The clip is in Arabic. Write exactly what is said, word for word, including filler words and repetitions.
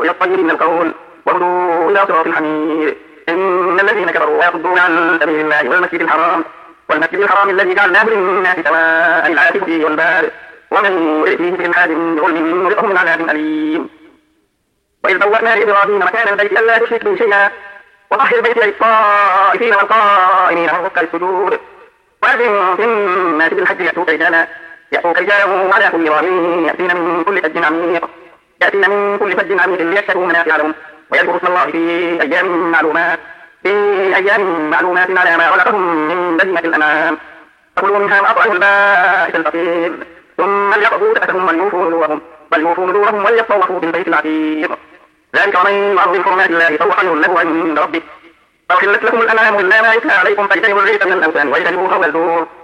إلى الطيب من القول وهدوا إلى صراط الحميد. إن الذين كفروا ويصدون عن سبيل الله والمسجد الحرام والمسجد الحرام الذي جعلناه للناس سواء العاكف فيه والباد ومن يرد فيه بإلحاد بظلم نذقه من عذاب أليم. وإذ بوأنا لإبراهيم مكان البيت ألا تشرك بي شيئا وطهر بيتي للطائفين والقائمين والركع السجود وأذن في الناس بالحج يأتوك رجالا يأتوك رجالا وعلى كل ضامن يأتين من كل فج عميق يأتين من كل فج عميق ليشهدوا منافع لهم ويذكروا اسم الله في أيام معلومات في أيام معلومات على ما رزقهم من بهيمة الأنعام فكلوا منها وأطعموا البائس الفقير ثم ليقضوا تأثهم وليوفوا نذورهم وليوفوا نذورهم وليطوفوا بالبيت العتيق ذلك ومن يعظم حرمات الله فهو خير له عند ربه فأحلت لكم الأنعام إلا ما يتلى عليكم فاجتنبوا الرجس من الأوثان واجتنبوا قول الزور